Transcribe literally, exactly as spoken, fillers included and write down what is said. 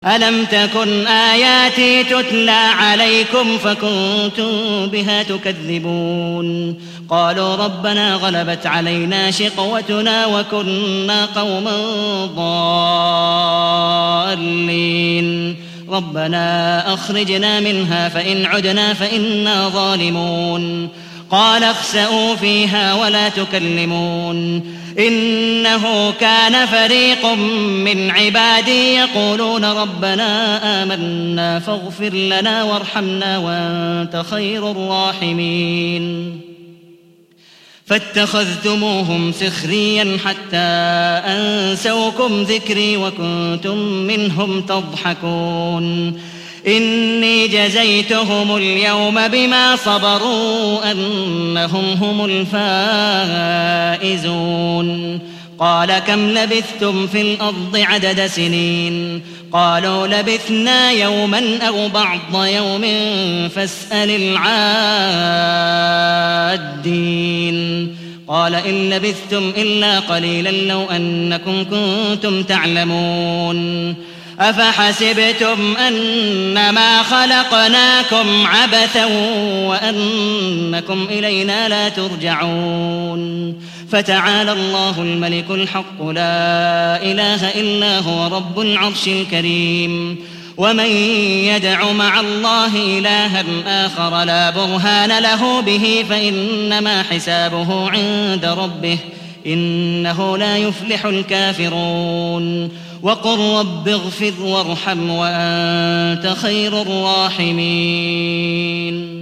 ألم تكن آياتي تتلى عليكم فكنتم بها تكذبون قالوا ربنا غلبت علينا شقوتنا وكنا قوما ضالين ربنا أخرجنا منها فإن عدنا فإنا ظالمون قال اخسئوا فيها ولا تكلمون إنه كان فريق من عبادي يقولون ربنا آمنا فاغفر لنا وارحمنا وأنت خير الراحمين فاتخذتموهم سخريا حتى أنسوكم ذكري وكنتم منهم تضحكون إني جزيتهم اليوم بما صبروا أنهم هم الفائزون قال كم لبثتم في الأرض عدد سنين قالوا لبثنا يوما أو بعض يوم فاسأل العادين قال إن لبثتم إلا قليلا لو أنكم كنتم تعلمون أفحسبتم أنما خلقناكم عبثا وأنكم إلينا لا ترجعون فتعالى الله الملك الحق لا إله إلا هو رب العرش الكريم ومن يدع مع الله إلها آخر لا برهان له به فإنما حسابه عند ربه إنه لا يفلح الكافرون وقل رب اغفر وارحم وأنت خير الراحمين